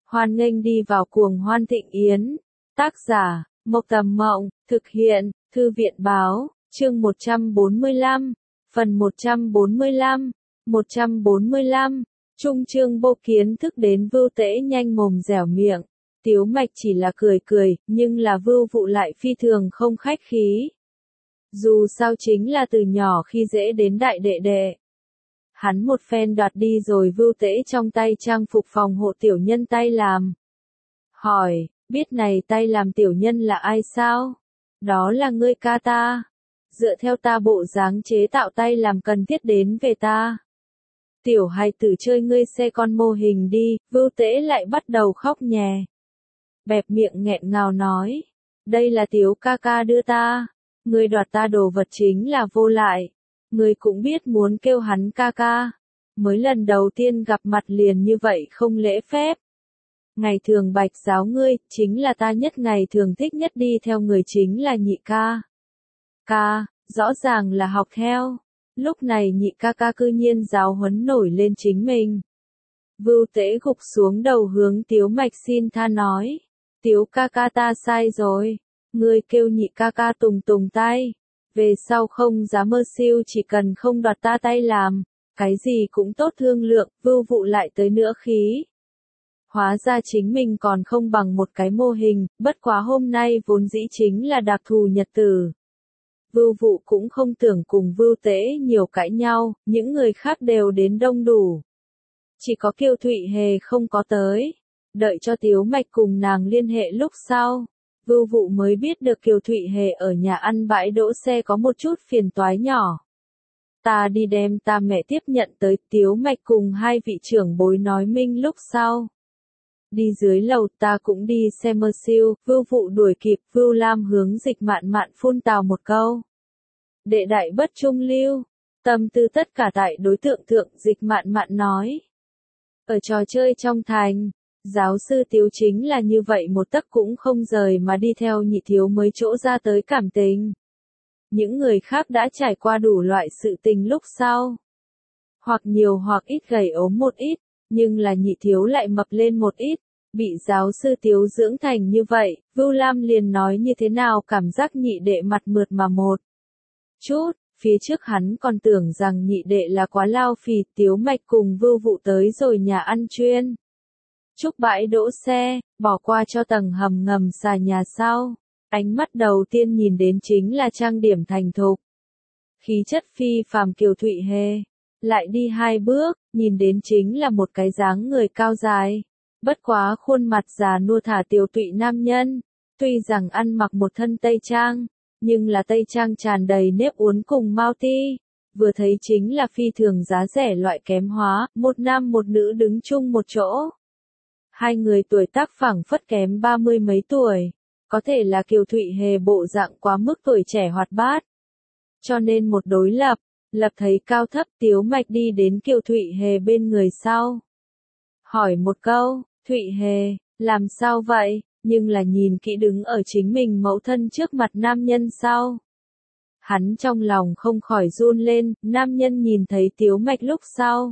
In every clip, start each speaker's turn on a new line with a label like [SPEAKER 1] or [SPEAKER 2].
[SPEAKER 1] Hoan nghênh đi vào cuồng hoan thịnh yến. Tác giả, Mộc Tầm Mộng, thực hiện, Thư viện Báo, chương 145, phần 145, 145, Trung Chương Vô kiến thức đến Vưu Tễ nhanh mồm dẻo miệng. Tiếu Mạch chỉ là cười cười, nhưng là Vưu Vụ lại phi thường không khách khí. Dù sao chính là từ nhỏ khi dễ đến đại đệ đệ. Hắn một phen đoạt đi rồi Vưu Tễ trong tay trang phục phòng hộ tiểu nhân tay làm. Hỏi, biết này tay làm tiểu nhân là ai sao? Đó là ngươi ca ta. Dựa theo ta bộ dáng chế tạo tay làm cần thiết đến về ta. Tiểu hài tử chơi ngươi xe con mô hình đi, Vưu Tễ lại bắt đầu khóc nhè. Bẹp miệng nghẹn ngào nói, đây là Tiếu ca ca đưa ta. Ngươi đoạt ta đồ vật chính là vô lại. Ngươi cũng biết muốn kêu hắn ca ca. Mới lần đầu tiên gặp mặt liền như vậy không lễ phép. Ngày thường bạch giáo ngươi, chính là ta nhất ngày thường thích nhất đi theo người chính là nhị ca. Ca, rõ ràng là học theo. Lúc này nhị ca ca cư nhiên giáo huấn nổi lên chính mình. Vưu Tễ gục xuống đầu hướng Tiếu Mạch xin tha nói. Tiếu ca ca ta sai rồi. Ngươi kêu nhị ca ca tùng tùng tay. Về sau không dám mơ siêu chỉ cần không đoạt ta tay làm. Cái gì cũng tốt thương lượng, Vưu Vụ lại tới nữa khí. Hóa ra chính mình còn không bằng một cái mô hình, bất quá hôm nay vốn dĩ chính là đặc thù nhật tử. Vưu Vụ cũng không tưởng cùng Vưu Tễ nhiều cãi nhau, những người khác đều đến đông đủ. Chỉ có Kiều Thụy Hề không có tới. Đợi cho Tiếu Mạch cùng nàng liên hệ lúc sau. Vưu Vụ mới biết được Kiều Thụy Hề ở nhà ăn bãi đỗ xe có một chút phiền toái nhỏ. Ta đi đem ta mẹ tiếp nhận tới, Tiếu Mạch cùng hai vị trưởng bối nói minh lúc sau. Đi dưới lầu ta cũng đi xe mơ siêu, Vưu Vụ đuổi kịp, Vưu Lam hướng Dịch Mạn Mạn phun tào một câu. Đệ đại bất trung lưu, tâm tư tất cả tại đối tượng thượng, Dịch Mạn Mạn nói. Ở trò chơi trong thành, giáo sư Tiếu chính là như vậy một tấc cũng không rời mà đi theo nhị thiếu mới chỗ ra tới cảm tình. Những người khác đã trải qua đủ loại sự tình lúc sau. Hoặc nhiều hoặc ít gầy ốm một ít, nhưng là nhị thiếu lại mập lên một ít. Bị giáo sư Tiếu dưỡng thành như vậy, Vưu Lam liền nói như thế nào cảm giác nhị đệ mặt mượt mà một chút. Phía trước hắn còn tưởng rằng nhị đệ là quá lao phì, Tiếu Mạch cùng Vưu Vụ tới rồi nhà ăn chuyên. Trúc bãi đỗ xe, bỏ qua cho tầng hầm ngầm xà nhà sau. Ánh mắt đầu tiên nhìn đến chính là trang điểm thành thục. Khí chất phi phàm Kiều Thụy Hề. Lại đi hai bước, nhìn đến chính là một cái dáng người cao dài. Bất quá khuôn mặt già nua thả tiều tụy nam nhân. Tuy rằng ăn mặc một thân tây trang, nhưng là tây trang tràn đầy nếp uốn cùng mau ti. Vừa thấy chính là phi thường giá rẻ loại kém hóa, một nam một nữ đứng chung một chỗ. Hai người tuổi tác phảng phất kém 30 mấy tuổi. Có thể là Kiều Thụy Hề bộ dạng quá mức tuổi trẻ hoạt bát. Cho nên một đối lập thấy cao thấp, Tiếu Mạch đi đến Kiều Thụy Hề bên người sau. Hỏi một câu, Thụy Hề, làm sao vậy? Nhưng là nhìn kỹ đứng ở chính mình mẫu thân trước mặt nam nhân sau. Hắn trong lòng không khỏi run lên, nam nhân nhìn thấy Tiếu Mạch lúc sau.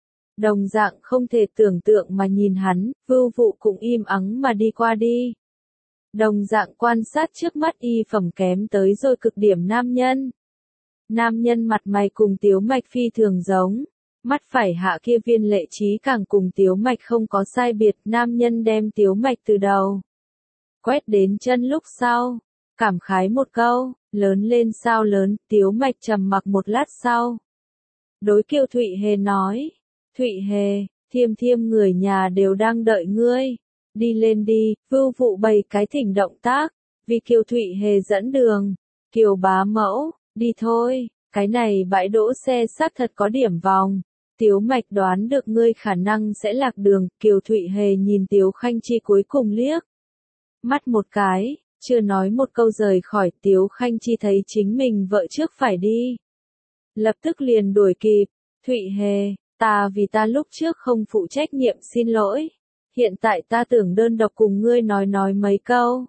[SPEAKER 1] Đồng dạng không thể tưởng tượng mà nhìn hắn, Vưu Vụ cũng im ắng mà đi qua đi. Đồng dạng quan sát trước mắt y phẩm kém tới rồi cực điểm nam nhân. Nam nhân mặt mày cùng Tiếu Mạch phi thường giống. Mắt phải hạ kia viên lệ trí càng cùng Tiếu Mạch không có sai biệt. Nam nhân đem Tiếu Mạch từ đầu quét đến chân lúc sau. Cảm khái một câu, lớn lên sao lớn, Tiếu Mạch trầm mặc một lát sau. Đối Kiều Thụy Hề nói, Thụy Hề, Thiêm Thiêm người nhà đều đang đợi ngươi. Đi lên đi, Vưu Vụ bày cái thỉnh động tác, vì Kiều Thụy Hề dẫn đường. Kiều bá mẫu, đi thôi, cái này bãi đỗ xe xác thật có điểm vòng. Tiếu Mạch đoán được ngươi khả năng sẽ lạc đường, Kiều Thụy Hề nhìn Tiếu Khanh Chi cuối cùng liếc. Mắt một cái, chưa nói một câu rời khỏi, Tiếu Khanh Chi thấy chính mình vợ trước phải đi. Lập tức liền đuổi kịp, Thụy Hề, ta vì ta lúc trước không phụ trách nhiệm xin lỗi. Hiện tại ta tưởng đơn độc cùng ngươi nói mấy câu.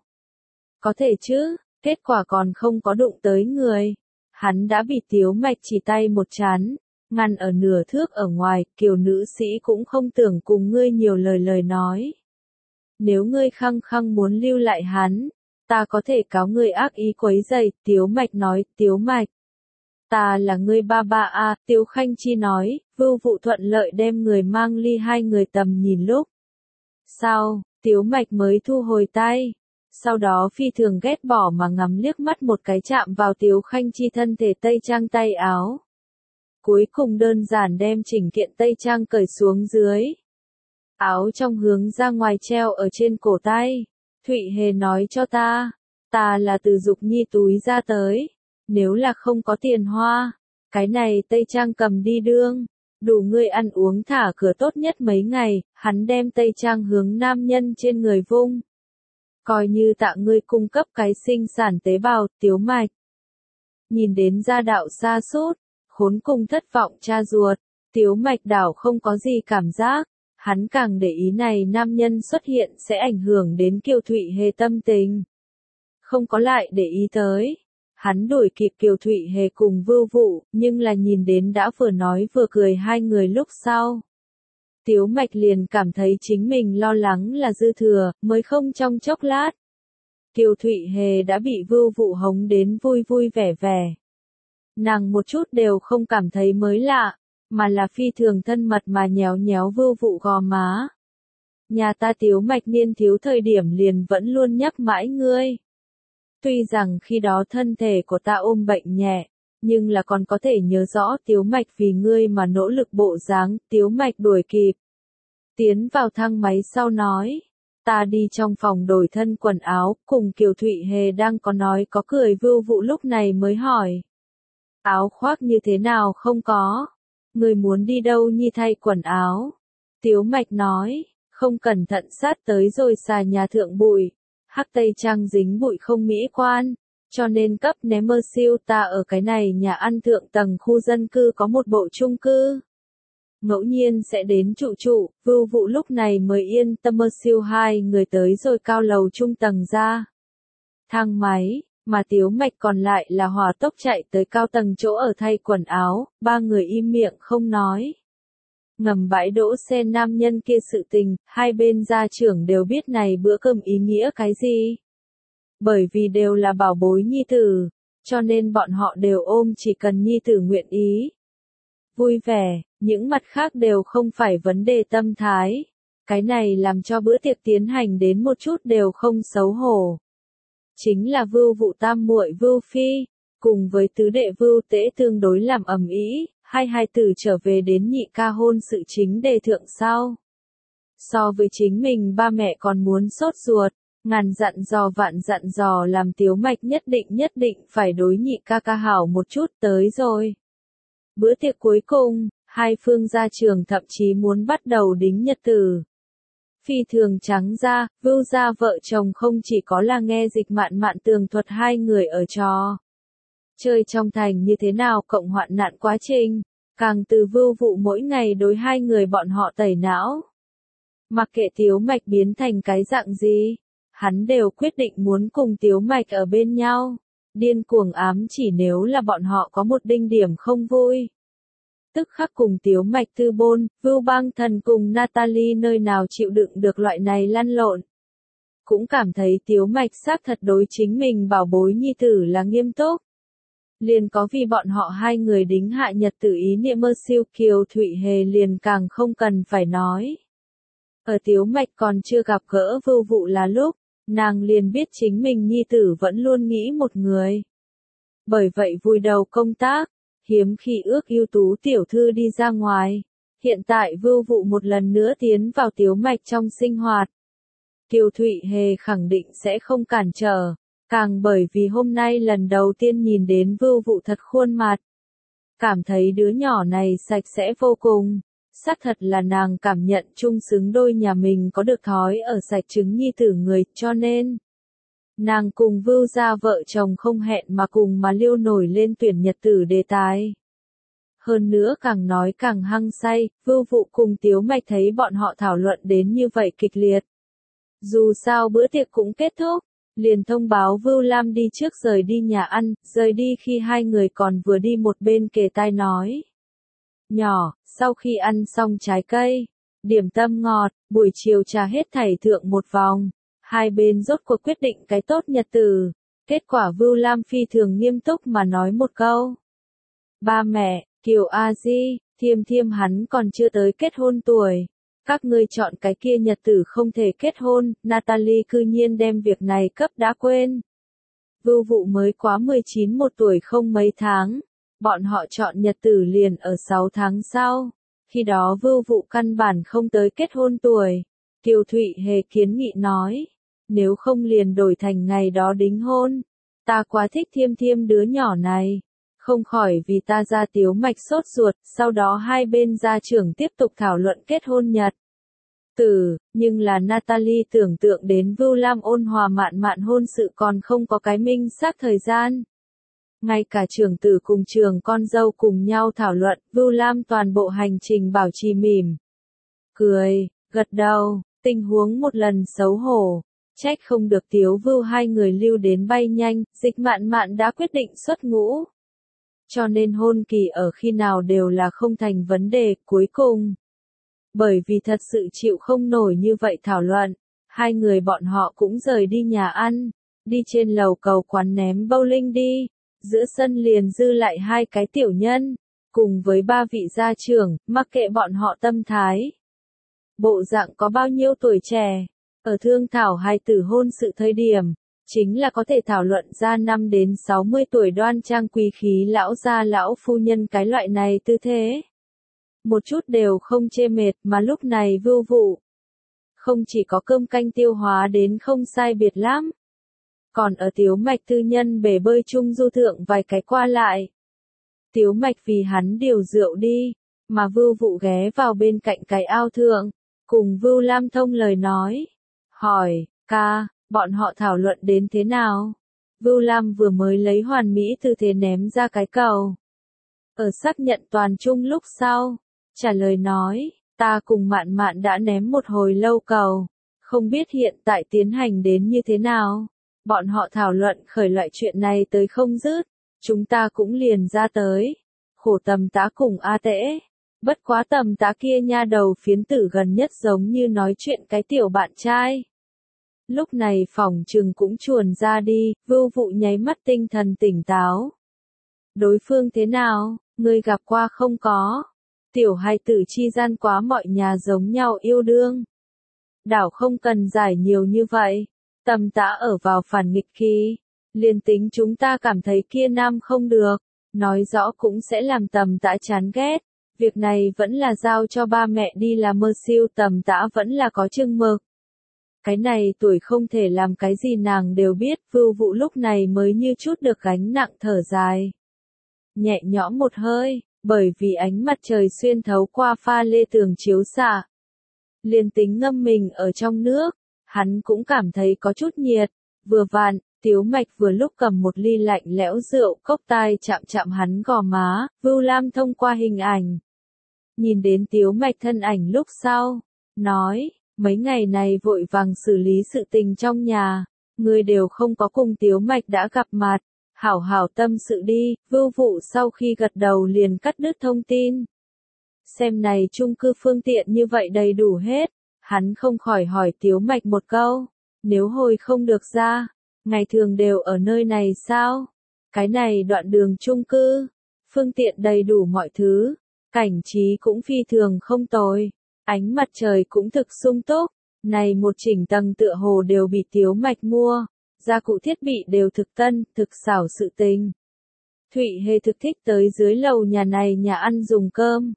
[SPEAKER 1] Có thể chứ, kết quả còn không có đụng tới người. Hắn đã bị Tiếu Mạch chỉ tay một chán, ngăn ở nửa thước ở ngoài, Kiều nữ sĩ cũng không tưởng cùng ngươi nhiều lời nói. Nếu ngươi khăng khăng muốn lưu lại hắn, ta có thể cáo ngươi ác ý quấy rầy. Tiếu Mạch nói, Tiếu Mạch. Ta là ngươi ba ba à, Tiếu Khanh Chi nói, Vưu Vụ thuận lợi đem người mang ly hai người tầm nhìn lúc. Sau, Tiếu Mạch mới thu hồi tay. Sau đó phi thường ghét bỏ mà ngắm liếc mắt một cái chạm vào Tiếu Khanh Chi thân thể tây trang tay áo. Cuối cùng đơn giản đem chỉnh kiện tây trang cởi xuống dưới. Áo trong hướng ra ngoài treo ở trên cổ tay. Thụy Hề nói cho ta là từ Dục Nhi túi ra tới. Nếu là không có tiền hoa, cái này tây trang cầm đi đương, đủ ngươi ăn uống thả cửa tốt nhất mấy ngày. Hắn đem tây trang hướng nam nhân trên người vung. Coi như tạ ngươi cung cấp cái sinh sản tế bào. Tiếu Mạch nhìn đến gia đạo xa sút, khốn cùng thất vọng cha ruột, Tiếu Mạch đảo không có gì cảm giác. Hắn càng để ý này nam nhân xuất hiện sẽ ảnh hưởng đến Kiều Thụy Hề tâm tình. Không có lại để ý tới. Hắn đuổi kịp Kiều Thụy Hề cùng Vưu Vụ, nhưng là nhìn đến đã vừa nói vừa cười hai người lúc sau. Tiếu Mạch liền cảm thấy chính mình lo lắng là dư thừa, mới không trong chốc lát. Kiều Thụy Hề đã bị Vưu Vụ hống đến vui vui vẻ vẻ. Nàng một chút đều không cảm thấy mới lạ, mà là phi thường thân mật mà nhéo nhéo Vưu Vụ gò má. Nhà ta Tiếu Mạch niên thiếu thời điểm liền vẫn luôn nhắc mãi ngươi. Tuy rằng khi đó thân thể của ta ôm bệnh nhẹ, nhưng là còn có thể nhớ rõ Tiếu Mạch vì ngươi mà nỗ lực bộ dáng. Tiếu Mạch đuổi kịp. Tiến vào thang máy sau nói. Ta đi trong phòng đổi thân quần áo, cùng Kiều Thụy Hề đang có nói có cười. Vưu Vụ lúc này mới hỏi. Áo khoác như thế nào không có? Người muốn đi đâu nhi thay quần áo? Tiếu Mạch nói, không cẩn thận sát tới rồi xà nhà thượng bụi. Hắc tây trang dính bụi không mỹ quan, cho nên cấp ném mơ siêu. Ta ở cái này nhà ăn thượng tầng khu dân cư có một bộ chung cư. Ngẫu nhiên sẽ đến trụ, Vưu Vụ lúc này mới yên tâm. Mơ siêu hai người tới rồi cao lầu trung tầng ra thang máy, mà Tiếu Mạch còn lại là hỏa tốc chạy tới cao tầng chỗ ở thay quần áo. Ba người im miệng không nói. Ngầm bãi đỗ xe nam nhân kia sự tình, hai bên gia trưởng đều biết này bữa cơm ý nghĩa cái gì. Bởi vì đều là bảo bối nhi tử, cho nên bọn họ đều ôm chỉ cần nhi tử nguyện ý. Vui vẻ, những mặt khác đều không phải vấn đề tâm thái. Cái này làm cho bữa tiệc tiến hành đến một chút đều không xấu hổ. Chính là Vưu Vụ tam muội Vưu Phi, cùng với tứ đệ Vưu Tễ tương đối làm ầm ĩ. Hai tử trở về đến nhị ca hôn sự chính đề thượng sau. So với chính mình ba mẹ còn muốn sốt ruột, ngàn dặn dò vạn dặn dò làm Tiếu Mạch nhất định phải đối nhị ca ca hảo một chút. Tới rồi. Bữa tiệc cuối cùng, hai phương gia trưởng thậm chí muốn bắt đầu đính nhật tử. Phi thường trắng ra, Vưu gia vợ chồng không chỉ có là nghe dịch mạn mạn tường thuật hai người ở trò chơi trong thành như thế nào cộng hoạn nạn quá trình, càng từ Vưu Vụ mỗi ngày đối hai người bọn họ tẩy não. Mặc kệ Tiếu Mạch biến thành cái dạng gì, hắn đều quyết định muốn cùng Tiếu Mạch ở bên nhau, điên cuồng ám chỉ nếu là bọn họ có một đinh điểm không vui. Tức khắc cùng Tiếu Mạch tư bôn, Vưu Bang Thần cùng Natalie nơi nào chịu đựng được loại này lăn lộn. Cũng cảm thấy Tiếu Mạch xác thật đối chính mình bảo bối nhi tử là nghiêm túc. Liền có vì bọn họ hai người đính hạ nhật tử ý niệm mơ siêu. Kiều Thụy Hề liền càng không cần phải nói. Ở Tiếu Mạch còn chưa gặp gỡ Vưu Vụ là lúc, nàng liền biết chính mình nhi tử vẫn luôn nghĩ một người. Bởi vậy vùi đầu công tác, hiếm khi ước ưu tú tiểu thư đi ra ngoài. Hiện tại Vưu Vụ một lần nữa tiến vào Tiếu Mạch trong sinh hoạt. Kiều Thụy Hề khẳng định sẽ không cản trở. Càng bởi vì hôm nay lần đầu tiên nhìn đến Vưu Vụ thật khuôn mặt. Cảm thấy đứa nhỏ này sạch sẽ vô cùng. Xác thật là nàng cảm nhận chung xứng đôi nhà mình có được thói ở sạch trứng nhi tử người, cho nên nàng cùng Vưu gia vợ chồng không hẹn mà cùng mà liêu nổi lên tuyển nhật tử đề tài. Hơn nữa càng nói càng hăng say, Vưu Vụ cùng Tiếu Mạch thấy bọn họ thảo luận đến như vậy kịch liệt. Dù sao bữa tiệc cũng kết thúc, liền thông báo Vưu Lam đi trước rời đi nhà ăn. Rời đi khi hai người còn vừa đi một bên kề tai nói nhỏ. Sau khi ăn xong trái cây, điểm tâm ngọt, buổi chiều trà hết thảy thượng một vòng. Hai bên rốt cuộc quyết định cái tốt nhật tử. Kết quả Vưu Lam phi thường nghiêm túc mà nói một câu. Ba mẹ, Kiều A Di, Thiêm Thiêm hắn còn chưa tới kết hôn tuổi. Các ngươi chọn cái kia nhật tử không thể kết hôn, Natalie cư nhiên đem việc này cấp đã quên. Vưu Vụ mới quá 19 một tuổi không mấy tháng. Bọn họ chọn nhật tử liền ở 6 tháng sau. Khi đó Vưu Vụ căn bản không tới kết hôn tuổi. Kiều Thụy Hề kiến nghị nói. Nếu không liền đổi thành ngày đó đính hôn. Ta quá thích Thiêm Thiêm đứa nhỏ này. Không khỏi vì ta ra Tiếu Mạch sốt ruột, sau đó hai bên gia trưởng tiếp tục thảo luận kết hôn nhật. Nhưng là Natalie tưởng tượng đến Vưu Lam ôn hòa mạn mạn hôn sự còn không có cái minh xác thời gian. Ngay cả trưởng tử cùng trường con dâu cùng nhau thảo luận, Vưu Lam toàn bộ hành trình bảo trì mỉm. Cười, gật đầu, tình huống một lần xấu hổ. Trách không được Tiếu Vưu hai người lưu đến bay nhanh, Dịch Mạn Mạn đã quyết định xuất ngũ. Cho nên hôn kỳ ở khi nào đều là không thành vấn đề, cuối cùng. Bởi vì thật sự chịu không nổi như vậy thảo luận, hai người bọn họ cũng rời đi nhà ăn, đi trên lầu cầu quán ném bowling đi, giữa sân liền dư lại hai cái tiểu nhân, cùng với ba vị gia trưởng, mặc kệ bọn họ tâm thái. Bộ dạng có bao nhiêu tuổi trẻ, ở thương thảo hai tử hôn sự thời điểm, chính là có thể thảo luận ra 5 đến 60 tuổi đoan trang quý khí lão gia lão phu nhân cái loại này tư thế. Một chút đều không chê mệt mà lúc này Vưu Vụ. Không chỉ có cơm canh tiêu hóa đến không sai biệt lắm. Còn ở Tiếu Mạch tư nhân bể bơi chung du thượng vài cái qua lại. Tiếu Mạch vì hắn điều rượu đi, mà Vưu Vụ ghé vào bên cạnh cái ao thượng, cùng Vưu Lam thông lời nói. Hỏi, ca, bọn họ thảo luận đến thế nào? Vưu Lam vừa mới lấy hoàn mỹ tư thế ném ra cái cầu. Ở xác nhận toàn chung lúc sau, trả lời nói, ta cùng Mạn Mạn đã ném một hồi lâu cầu, không biết hiện tại tiến hành đến như thế nào. Bọn họ thảo luận khởi loại chuyện này tới không dứt, chúng ta cũng liền ra tới. Khổ Tầm Tá cùng A Tễ, bất quá Tầm Tá kia nha đầu phiến tử gần nhất giống như nói chuyện cái tiểu bạn trai. Lúc này phòng trừng cũng chuồn ra đi, Vưu Vụ nháy mắt tinh thần tỉnh táo. Đối phương thế nào, ngươi gặp qua không có? Tiểu hài tử chi gian quá mọi nhà giống nhau yêu đương. Đảo không cần giải nhiều như vậy. Tầm Tá ở vào phản nghịch khi, liền tính chúng ta cảm thấy kia nam không được, nói rõ cũng sẽ làm Tầm Tá chán ghét. Việc này vẫn là giao cho ba mẹ đi làm mơ siêu, Tầm Tá vẫn là có chừng mực. Cái này tuổi không thể làm cái gì nàng đều biết, Vưu Vụ lúc này mới như chút được gánh nặng thở dài. Nhẹ nhõm một hơi, bởi vì ánh mặt trời xuyên thấu qua pha lê tường chiếu xạ. Liền tính ngâm mình ở trong nước, hắn cũng cảm thấy có chút nhiệt, vừa vặn, Tiếu Mạch vừa lúc cầm một ly lạnh lẽo rượu cốc tai chạm chạm hắn gò má, Vưu Lam thông qua hình ảnh. Nhìn đến Tiếu Mạch thân ảnh lúc sau, nói, mấy ngày này vội vàng xử lý sự tình trong nhà, người đều không có cùng Tiếu Mạch đã gặp mặt, hảo hảo tâm sự đi. Vưu Vụ sau khi gật đầu liền cắt đứt thông tin. Xem này chung cư phương tiện như vậy đầy đủ hết, hắn không khỏi hỏi Tiếu Mạch một câu, nếu hồi không được ra, ngày thường đều ở nơi này sao? Cái này đoạn đường chung cư, phương tiện đầy đủ mọi thứ, cảnh trí cũng phi thường không tồi. Ánh mặt trời cũng thực sung túc, này một chỉnh tầng tựa hồ đều bị Tiếu Mạch mua, gia cụ thiết bị đều thực tân, thực xảo sự tình. Thụy Hề thực thích tới dưới lầu nhà này nhà ăn dùng cơm.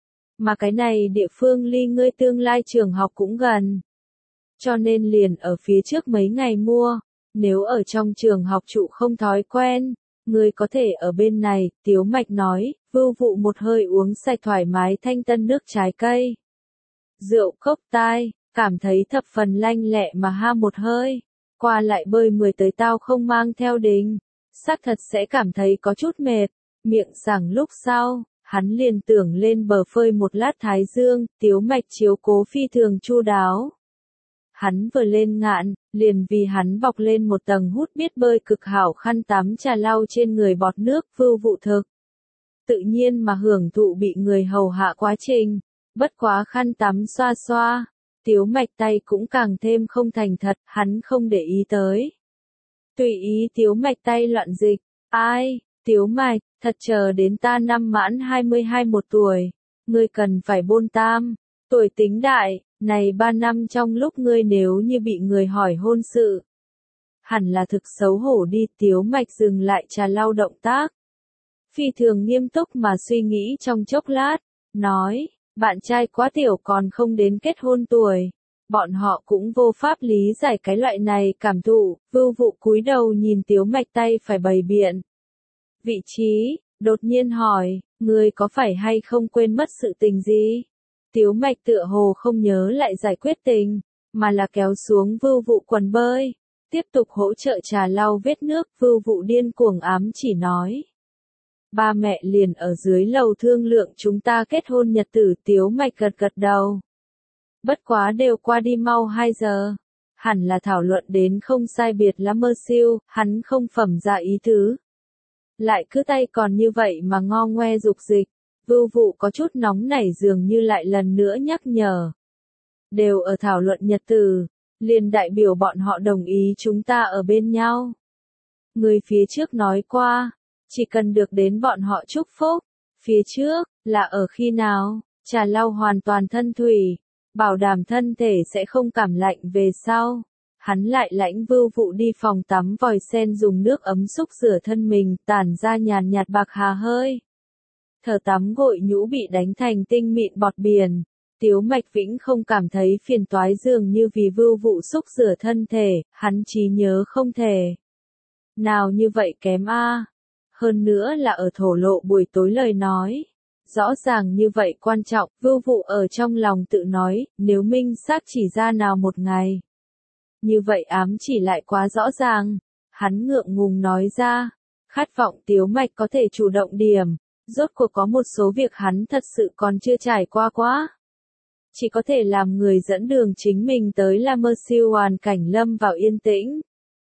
[SPEAKER 1] Mà cái này địa phương ly ngươi tương lai trường học cũng gần. Cho nên liền ở phía trước mấy ngày mua, nếu ở trong trường học trụ không thói quen, ngươi có thể ở bên này, Tiếu Mạch nói. Vưu Vụ một hơi uống sạch thoải mái thanh tân nước trái cây. Rượu cốc tai, cảm thấy thập phần lanh lẹ mà ha một hơi, qua lại bơi 10 tới tao không mang theo đỉnh, xác thật sẽ cảm thấy có chút mệt, miệng sảng lúc sau, hắn liền tưởng lên bờ phơi một lát thái dương, Tiếu Mạch chiếu cố phi thường chu đáo. Hắn vừa lên ngạn, liền vì hắn bọc lên một tầng hút biết bơi cực hảo khăn tắm trà lau trên người bọt nước. Vưu Vụ thực tự nhiên mà hưởng thụ bị người hầu hạ quá trình. Bất quá khăn tắm xoa xoa, Tiếu Mạch tay cũng càng thêm không thành thật, hắn không để ý tới. Tùy ý Tiếu Mạch tay loạn dịch, ai, Tiếu Mạch, thật chờ đến ta năm mãn 22 một tuổi, ngươi cần phải bôn tam, tuổi tính đại, này 3 năm trong lúc ngươi nếu như bị người hỏi hôn sự. Hẳn là thực xấu hổ đi. Tiếu Mạch dừng lại trà lau động tác. Phi thường nghiêm túc mà suy nghĩ trong chốc lát, nói, bạn trai quá tiểu còn không đến kết hôn tuổi. Bọn họ cũng vô pháp lý giải cái loại này cảm thụ. Vưu Vụ cúi đầu nhìn Tiếu Mạch tay phải bày biện vị trí, đột nhiên hỏi, ngươi có phải hay không quên mất sự tình gì? Tiếu Mạch tựa hồ không nhớ lại giải quyết tình, mà là kéo xuống Vưu Vụ quần bơi, tiếp tục hỗ trợ trà lau vết nước. Vưu Vụ điên cuồng ám chỉ nói, ba mẹ liền ở dưới lầu thương lượng chúng ta kết hôn nhật tử. Tiếu Mạch gật gật đầu. Bất quá đều qua đi mau 2 giờ, hẳn là thảo luận đến không sai biệt lắm mơ siêu, hắn không phẩm ra ý tứ. Lại cứ tay còn như vậy mà ngo ngoe dục dịch. Vưu Vụ có chút nóng nảy dường như lại lần nữa nhắc nhở. Đều ở thảo luận nhật tử, liền đại biểu bọn họ đồng ý chúng ta ở bên nhau. Người phía trước nói qua, chỉ cần được đến bọn họ chúc phúc. Phía trước, là ở khi nào, trà lau hoàn toàn thân thủy, bảo đảm thân thể sẽ không cảm lạnh về sau. Hắn lại lãnh Vưu Vụ đi phòng tắm vòi sen dùng nước ấm xúc rửa thân mình, tản ra nhàn nhạt bạc hà hơi. Thở tắm gội nhũ bị đánh thành tinh mịn bọt biển. Tiếu Mạch Vĩnh không cảm thấy phiền toái dường như vì Vưu Vụ xúc rửa thân thể, hắn trí nhớ không thể. Nào như vậy kém a. Hơn nữa là ở thổ lộ buổi tối lời nói. Rõ ràng như vậy quan trọng. Vưu Vụ ở trong lòng tự nói, nếu minh xác chỉ ra nào một ngày. Như vậy ám chỉ lại quá rõ ràng. Hắn ngượng ngùng nói ra. Khát vọng Tiếu Mạch có thể chủ động điểm. Rốt cuộc có một số việc hắn thật sự còn chưa trải qua quá. Chỉ có thể làm người dẫn đường chính mình tới La Mơ Siêu hoàn cảnh lâm vào yên tĩnh.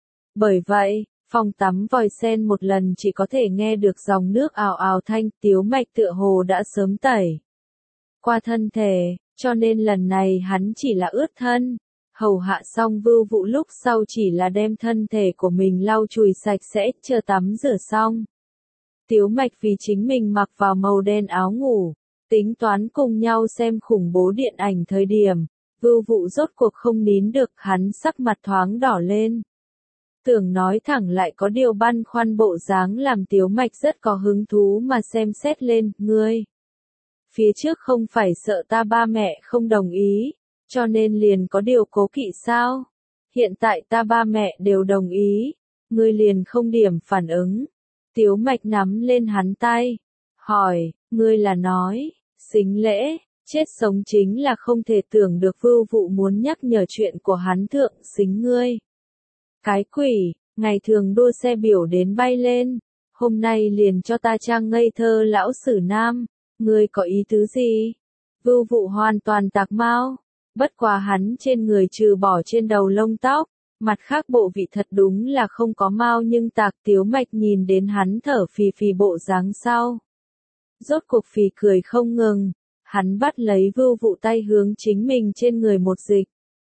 [SPEAKER 1] Bởi vậy, phòng tắm vòi sen một lần chỉ có thể nghe được dòng nước ào ào thanh. Tiếu Mạch tựa hồ đã sớm tẩy qua thân thể, cho nên lần này hắn chỉ là ướt thân. Hầu hạ xong Vưu Vụ lúc sau chỉ là đem thân thể của mình lau chùi sạch sẽ, chờ tắm rửa xong. Tiếu Mạch vì chính mình mặc vào màu đen áo ngủ, tính toán cùng nhau xem khủng bố điện ảnh thời điểm. Vưu Vụ rốt cuộc không nín được, hắn sắc mặt thoáng đỏ lên. Tưởng nói thẳng lại có điều băn khoăn bộ dáng làm Tiếu Mạch rất có hứng thú mà xem xét lên. Ngươi, phía trước không phải sợ ta ba mẹ không đồng ý, cho nên liền có điều cố kỵ sao? Hiện tại ta ba mẹ đều đồng ý, ngươi liền không điểm phản ứng. Tiếu Mạch nắm lên hắn tay, hỏi, ngươi là nói, xính lễ, chết sống chính là không thể tưởng được. Vưu Vụ muốn nhắc nhở chuyện của hắn thượng xính ngươi. Cái quỷ, ngày thường đua xe biểu đến bay lên, hôm nay liền cho ta trang ngây thơ lão sử nam, ngươi có ý tứ gì? Vưu Vụ hoàn toàn tạc mau, bất quá hắn trên người trừ bỏ trên đầu lông tóc, mặt khác bộ vị thật đúng là không có mau nhưng tạc. Tiếu Mạch nhìn đến hắn thở phì phì bộ dáng sau. Rốt cuộc phì cười không ngừng, hắn bắt lấy Vưu Vụ tay hướng chính mình trên người một dịch.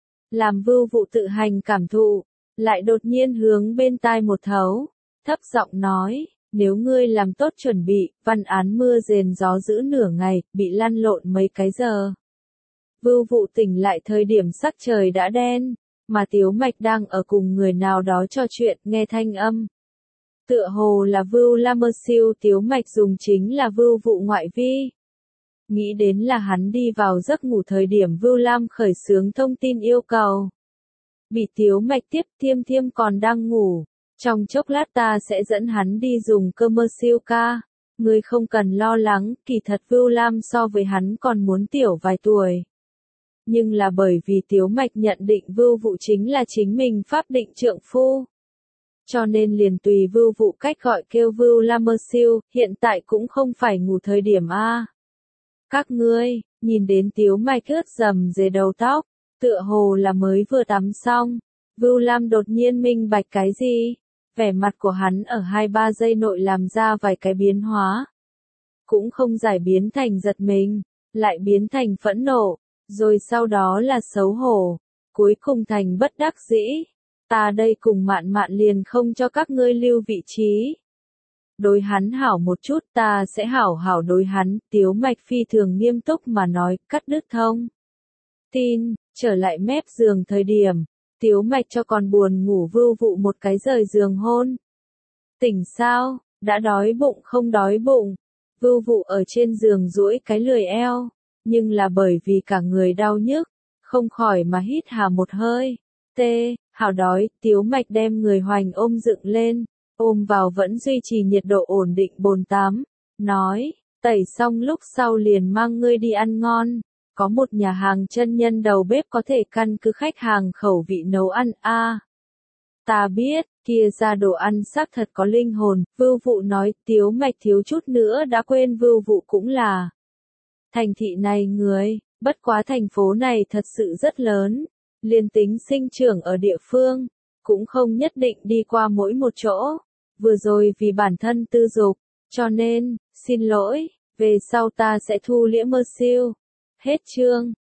[SPEAKER 1] Làm Vưu Vụ tự hành cảm thụ, lại đột nhiên hướng bên tai một thấu, thấp giọng nói, nếu ngươi làm tốt chuẩn bị, văn án mưa rền gió dữ nửa ngày, bị lăn lộn mấy cái giờ. Vưu Vụ tỉnh lại thời điểm sắc trời đã đen, mà Tiếu Mạch đang ở cùng người nào đó trò chuyện, nghe thanh âm. Tựa hồ là Vưu La Mơ Siêu. Tiếu Mạch dùng chính là Vưu Vụ ngoại vi. Nghĩ đến là hắn đi vào giấc ngủ thời điểm Vưu Lam khởi xướng thông tin yêu cầu. Bị Tiếu Mạch tiếp thiêm còn đang ngủ. Trong chốc lát ta sẽ dẫn hắn đi dùng cơ mơ siêu ca. Ngươi không cần lo lắng, kỳ thật Vưu Lam so với hắn còn muốn tiểu vài tuổi. Nhưng là bởi vì Tiếu Mạch nhận định Vưu Vụ chính là chính mình pháp định trượng phu. Cho nên liền tùy Vưu Vụ cách gọi kêu Vưu La Mơ Siêu, hiện tại cũng không phải ngủ thời điểm a. Các ngươi, nhìn đến Tiếu Mạch ướt rầm rề đầu tóc, tựa hồ là mới vừa tắm xong. Vưu Lam đột nhiên minh bạch cái gì? Vẻ mặt của hắn ở 2-3 giây nội làm ra vài cái biến hóa. Cũng không giải biến thành giật mình, lại biến thành phẫn nộ, rồi sau đó là xấu hổ, cuối cùng thành bất đắc dĩ. Ta đây cùng Mạn Mạn liền không cho các ngươi lưu vị trí. Đối hắn hảo một chút, ta sẽ hảo hảo đối hắn. Tiếu Mạch phi thường nghiêm túc mà nói, cắt đứt thông tin. Trở lại mép giường thời điểm, Tiếu Mạch cho còn buồn ngủ Vưu Vụ một cái rời giường hôn. Tỉnh sao, đã đói bụng không đói bụng? Vưu Vụ ở trên giường duỗi cái lười eo, nhưng là bởi vì cả người đau nhức, không khỏi mà hít hà một hơi. Hảo đói. Tiếu Mạch đem người hoành ôm dựng lên, ôm vào vẫn duy trì nhiệt độ ổn định bồn tắm, nói, tẩy xong lúc sau liền mang ngươi đi ăn ngon. Có một nhà hàng chân nhân đầu bếp có thể căn cứ khách hàng khẩu vị nấu ăn a. Ta biết, kia ra đồ ăn xác thật có linh hồn. Vưu Vụ nói. Tiếu Mạch thiếu chút nữa đã quên Vưu Vụ cũng là thành thị này người, bất quá thành phố này thật sự rất lớn, liền tính sinh trưởng ở địa phương, cũng không nhất định đi qua mỗi một chỗ. Vừa rồi vì bản thân tư dục, cho nên, xin lỗi, về sau ta sẽ thu liễm mơ siêu. Hết chương.